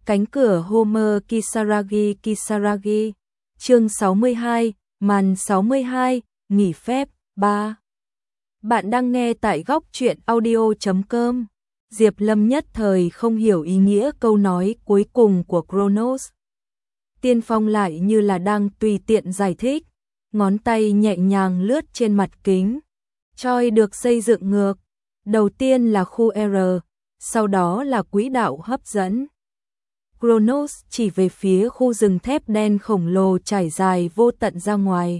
Cánh cửa Homer Kisaragi Kisaragi. Chương 62, màn 62, nghỉ phép 3. Bạn đang nghe tại góc truyện audio.com. Diệp Lâm nhất thời không hiểu ý nghĩa câu nói cuối cùng của Kronos. Tiên Phong lại như là đang tùy tiện giải thích, ngón tay nhẹ nhàng lướt trên mặt kính. Choi được xây dựng ngược, đầu tiên là khu R, sau đó là quỹ đạo hấp dẫn. Kronos chỉ về phía khu rừng thép đen khổng lồ trải dài vô tận ra ngoài.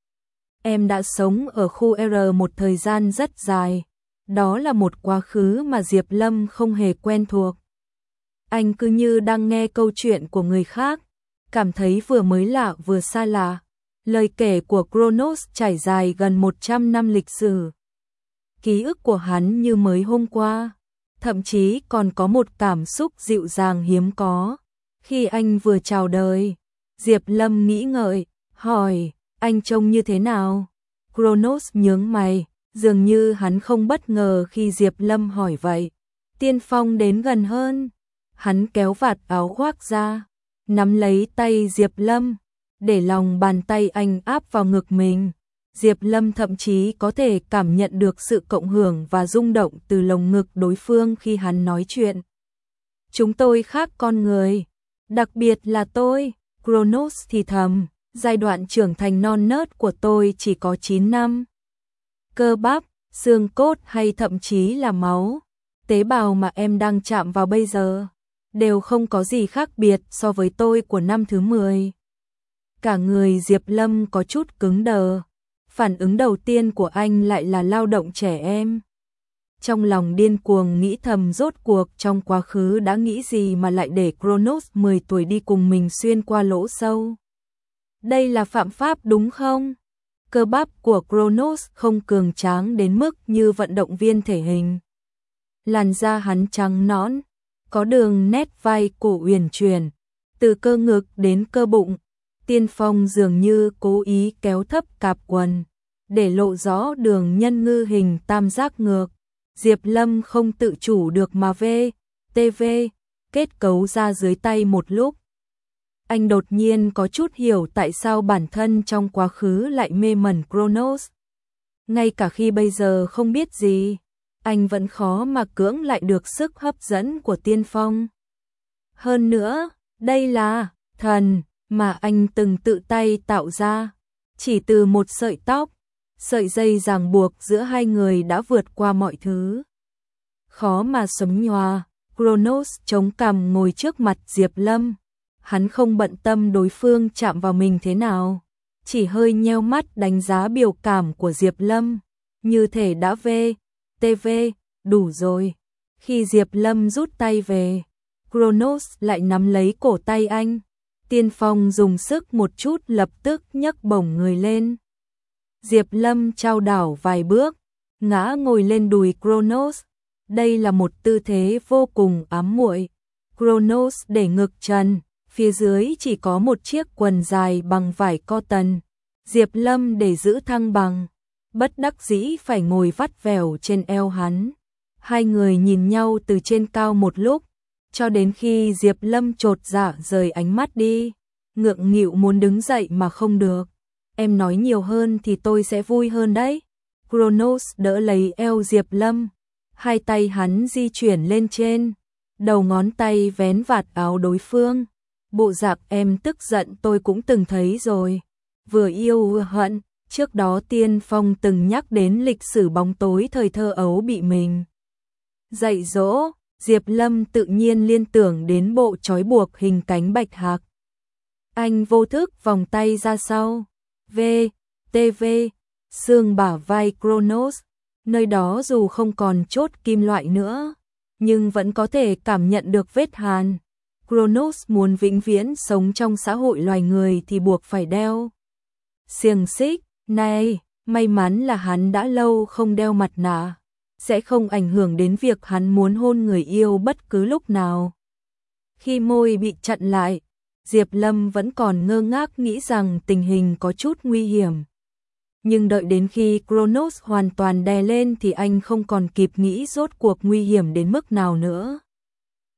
Em đã sống ở khu R một thời gian rất dài. Đó là một quá khứ mà Diệp Lâm không hề quen thuộc. Anh cứ như đang nghe câu chuyện của người khác, cảm thấy vừa mới lạ vừa xa lạ. Lời kể của Kronos trải dài gần 100 năm lịch sử. Ký ức của hắn như mới hôm qua, thậm chí còn có một cảm xúc dịu dàng hiếm có. Khi anh vừa chào đời, Diệp Lâm nghĩ ngợi, hỏi, anh trông như thế nào? Kronos nhướng mày, dường như hắn không bất ngờ khi Diệp Lâm hỏi vậy. Tiên Phong đến gần hơn, hắn kéo vạt áo khoác ra, nắm lấy tay Diệp Lâm, để lòng bàn tay anh áp vào ngực mình. Diệp Lâm thậm chí có thể cảm nhận được sự cộng hưởng và rung động từ lồng ngực đối phương khi hắn nói chuyện. Chúng tôi khác con người, đặc biệt là tôi, Kronos thì thầm, giai đoạn trưởng thành non nớt của tôi chỉ có 9 năm. Cơ bắp, xương cốt hay thậm chí là máu, tế bào mà em đang chạm vào bây giờ, đều không có gì khác biệt so với tôi của năm thứ 10. Cả người Diệp Lâm có chút cứng đờ. Phản ứng đầu tiên của anh lại là lao động trẻ em. Trong lòng điên cuồng nghĩ thầm rốt cuộc trong quá khứ đã nghĩ gì mà lại để Kronos 10 tuổi đi cùng mình xuyên qua lỗ sâu. Đây là phạm pháp đúng không? Cơ bắp của Kronos không cường tráng đến mức như vận động viên thể hình. Làn da hắn trắng nõn, có đường nét vai cổ uyển chuyển, từ cơ ngực đến cơ bụng. Tiên Phong dường như cố ý kéo thấp cạp quần, để lộ rõ đường nhân ngư hình tam giác ngược. Diệp Lâm không tự chủ được mà TV kết cấu ra dưới tay một lúc. Anh đột nhiên có chút hiểu tại sao bản thân trong quá khứ lại mê mẩn Kronos. Ngay cả khi bây giờ không biết gì, anh vẫn khó mà cưỡng lại được sức hấp dẫn của Tiên Phong. Hơn nữa, đây là thần mà anh từng tự tay tạo ra, chỉ từ một sợi tóc, sợi dây ràng buộc giữa hai người đã vượt qua mọi thứ. Khó mà sấm nhòa, Kronos chống cằm ngồi trước mặt Diệp Lâm. Hắn không bận tâm đối phương chạm vào mình thế nào, chỉ hơi nheo mắt đánh giá biểu cảm của Diệp Lâm, như thể đã TV, đủ rồi. Khi Diệp Lâm rút tay về, Kronos lại nắm lấy cổ tay anh. Tiên Phong dùng sức một chút lập tức nhấc bổng người lên. Diệp Lâm chao đảo vài bước, ngã ngồi lên đùi Kronos. Đây là một tư thế vô cùng ám muội. Kronos để ngực trần, phía dưới chỉ có một chiếc quần dài bằng vải cotton. Diệp Lâm để giữ thăng bằng, bất đắc dĩ phải ngồi vắt vẻo trên eo hắn. Hai người nhìn nhau từ trên cao một lúc, cho đến khi Diệp Lâm chột dạ rời ánh mắt đi, ngượng nghịu muốn đứng dậy mà không được. Em nói nhiều hơn thì tôi sẽ vui hơn đấy. Kronos đỡ lấy eo Diệp Lâm, hai tay hắn di chuyển lên trên, đầu ngón tay vén vạt áo đối phương. Bộ dạng em tức giận tôi cũng từng thấy rồi, vừa yêu vừa hận. Trước đó Tiên Phong từng nhắc đến lịch sử bóng tối thời thơ ấu bị mình dạy dỗ. Diệp Lâm tự nhiên liên tưởng đến bộ trói buộc hình cánh bạch hạc. Anh vô thức vòng tay ra sau, TV, xương bả vai Kronos, nơi đó dù không còn chốt kim loại nữa, nhưng vẫn có thể cảm nhận được vết hàn. Kronos muốn vĩnh viễn sống trong xã hội loài người thì buộc phải đeo xiềng xích. Này, may mắn là hắn đã lâu không đeo mặt nạ, sẽ không ảnh hưởng đến việc hắn muốn hôn người yêu bất cứ lúc nào. Khi môi bị chặn lại, Diệp Lâm vẫn còn ngơ ngác nghĩ rằng tình hình có chút nguy hiểm. Nhưng đợi đến khi Kronos hoàn toàn đè lên thì anh không còn kịp nghĩ rốt cuộc nguy hiểm đến mức nào nữa.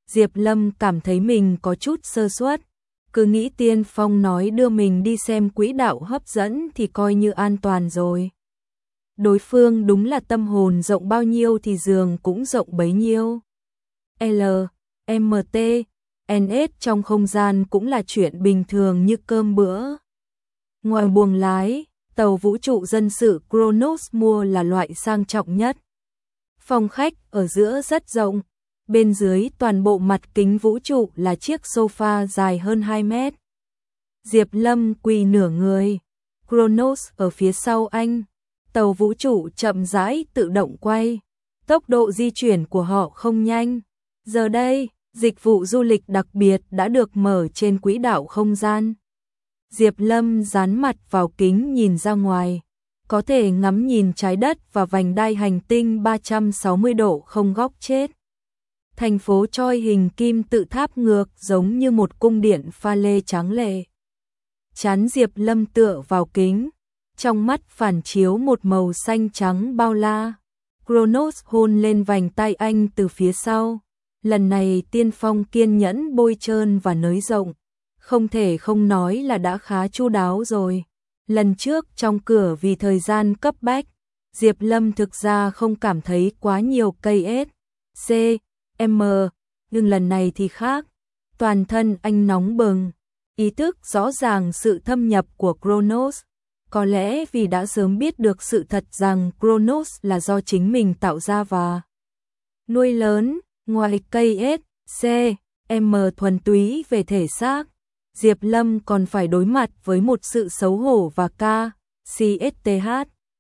Diệp Lâm cảm thấy mình có chút sơ suất, cứ nghĩ Tiên Phong nói đưa mình đi xem quỹ đạo hấp dẫn thì coi như an toàn rồi. Đối phương đúng là tâm hồn rộng bao nhiêu thì giường cũng rộng bấy nhiêu. L, MT, NS trong không gian cũng là chuyện bình thường như cơm bữa. Ngoài buồng lái, tàu vũ trụ dân sự Kronos mua là loại sang trọng nhất. Phòng khách ở giữa rất rộng, bên dưới toàn bộ mặt kính vũ trụ là chiếc sofa dài hơn 2 mét. Diệp Lâm quỳ nửa người, Kronos ở phía sau anh, tàu vũ trụ chậm rãi tự động quay, tốc độ di chuyển của họ không nhanh. Giờ đây, dịch vụ du lịch đặc biệt đã được mở trên quỹ đạo không gian. Diệp Lâm dán mặt vào kính nhìn ra ngoài, có thể ngắm nhìn trái đất và vành đai hành tinh 360 độ không góc chết. Thành phố Choi hình kim tự tháp ngược giống như một cung điện pha lê tráng lệ. Trán Diệp Lâm tựa vào kính, trong mắt phản chiếu một màu xanh trắng bao la. Kronos hôn lên vành tay anh từ phía sau. Lần này Tiên Phong kiên nhẫn bôi trơn và nới rộng, không thể không nói là đã khá chu đáo rồi. Lần trước trong cửa vì thời gian cấp bách, Diệp Lâm thực ra không cảm thấy quá nhiều cây S, C, M, nhưng lần này thì khác. Toàn thân anh nóng bừng, ý thức rõ ràng sự thâm nhập của Kronos. Có lẽ vì đã sớm biết được sự thật rằng Kronos là do chính mình tạo ra và nuôi lớn. Ngoài cây S, C, M thuần túy về thể xác, Diệp Lâm còn phải đối mặt với một sự xấu hổ và CSTH.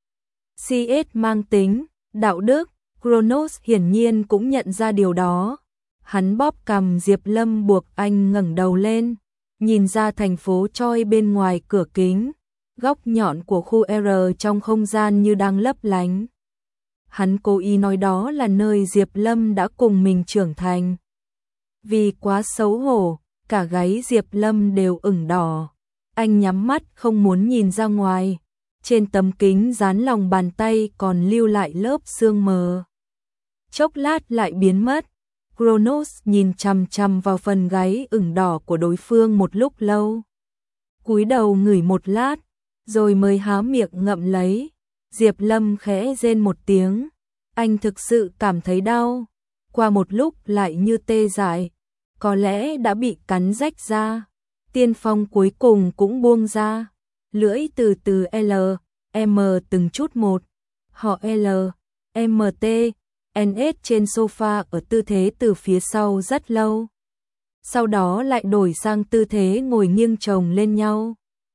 CS mang tính đạo đức, Kronos hiển nhiên cũng nhận ra điều đó. Hắn bóp cằm Diệp Lâm buộc anh ngẩng đầu lên, nhìn ra thành phố Choi bên ngoài cửa kính, góc nhọn của khu R trong không gian như đang lấp lánh. Hắn cố ý nói đó là nơi Diệp Lâm đã cùng mình trưởng thành. Vì quá xấu hổ, cả gáy Diệp Lâm đều ửng đỏ. Anh nhắm mắt không muốn nhìn ra ngoài. Trên tấm kính dán lòng bàn tay còn lưu lại lớp sương mờ. Chốc lát lại biến mất. Kronos nhìn chằm chằm vào phần gáy ửng đỏ của đối phương một lúc lâu. Cúi đầu ngửi một lát, rồi mới há miệng ngậm lấy. Diệp Lâm khẽ rên một tiếng. Anh thực sự cảm thấy đau. Qua một lúc lại như tê dại. Có lẽ đã bị cắn rách ra. Tiên Phong cuối cùng cũng buông ra. Lưỡi từ từ L, M từng chút một. Họ L, M, T, NS trên sofa ở tư thế từ phía sau rất lâu. Sau đó lại đổi sang tư thế ngồi nghiêng chồng lên nhau.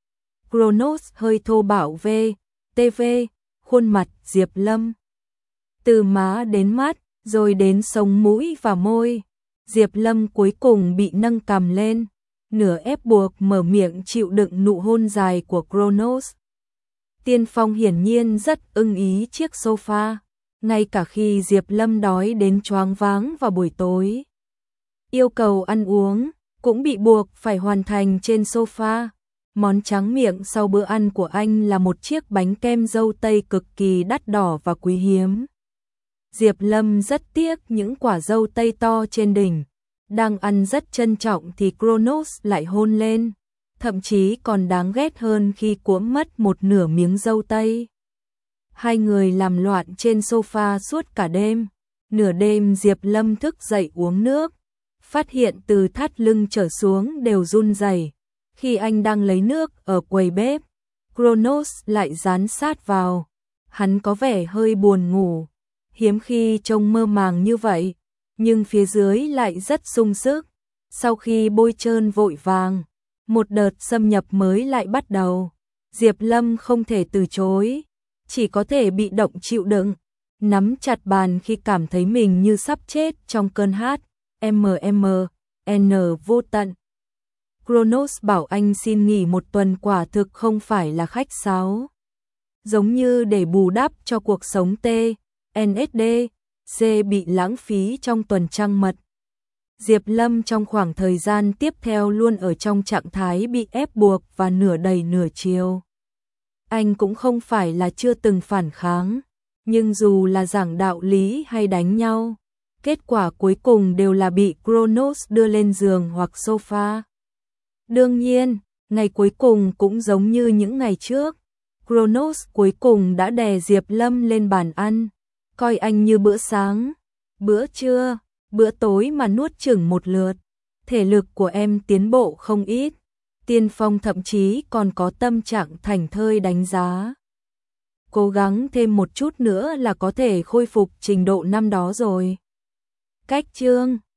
Kronos hơi thô bạo V, TV, khuôn mặt Diệp Lâm. Từ má đến mắt, rồi đến sống mũi và môi. Diệp Lâm cuối cùng bị nâng cằm lên, nửa ép buộc mở miệng chịu đựng nụ hôn dài của Kronos. Tiên Phong hiển nhiên rất ưng ý chiếc sofa, ngay cả khi Diệp Lâm đói đến choáng váng vào buổi tối. Yêu cầu ăn uống, cũng bị buộc phải hoàn thành trên sofa. Món tráng miệng sau bữa ăn của anh là một chiếc bánh kem dâu tây cực kỳ đắt đỏ và quý hiếm. Diệp Lâm rất tiếc những quả dâu tây to trên đỉnh. Đang ăn rất trân trọng thì Kronos lại hôn lên. Thậm chí còn đáng ghét hơn khi cuỗm mất một nửa miếng dâu tây. Hai người làm loạn trên sofa suốt cả đêm. Nửa đêm Diệp Lâm thức dậy uống nước. Phát hiện từ thắt lưng trở xuống đều run rẩy. Khi anh đang lấy nước ở quầy bếp, Kronos lại dán sát vào. Hắn có vẻ hơi buồn ngủ. Hiếm khi trông mơ màng như vậy, nhưng phía dưới lại rất sung sức. Sau khi bôi trơn vội vàng, một đợt xâm nhập mới lại bắt đầu. Diệp Lâm không thể từ chối, chỉ có thể bị động chịu đựng, nắm chặt bàn khi cảm thấy mình như sắp chết trong cơn N vô tận. Kronos bảo anh xin nghỉ một tuần quả thực không phải là khách sáo. Giống như để bù đắp cho cuộc sống NSD, C bị lãng phí trong tuần trăng mật. Diệp Lâm trong khoảng thời gian tiếp theo luôn ở trong trạng thái bị ép buộc và nửa đầy nửa chiều. Anh cũng không phải là chưa từng phản kháng, nhưng dù là giảng đạo lý hay đánh nhau, Kết quả cuối cùng đều là bị Kronos đưa lên giường hoặc sofa. Đương nhiên, ngày cuối cùng cũng giống như những ngày trước. Kronos cuối cùng đã đè Diệp Lâm lên bàn ăn, coi anh như bữa sáng, bữa trưa, bữa tối mà nuốt chửng một lượt. Thể lực của em tiến bộ không ít. Tiên Phong thậm chí còn có tâm trạng thảnh thơi đánh giá. Cố gắng thêm một chút nữa là có thể khôi phục trình độ năm đó rồi. Cách chương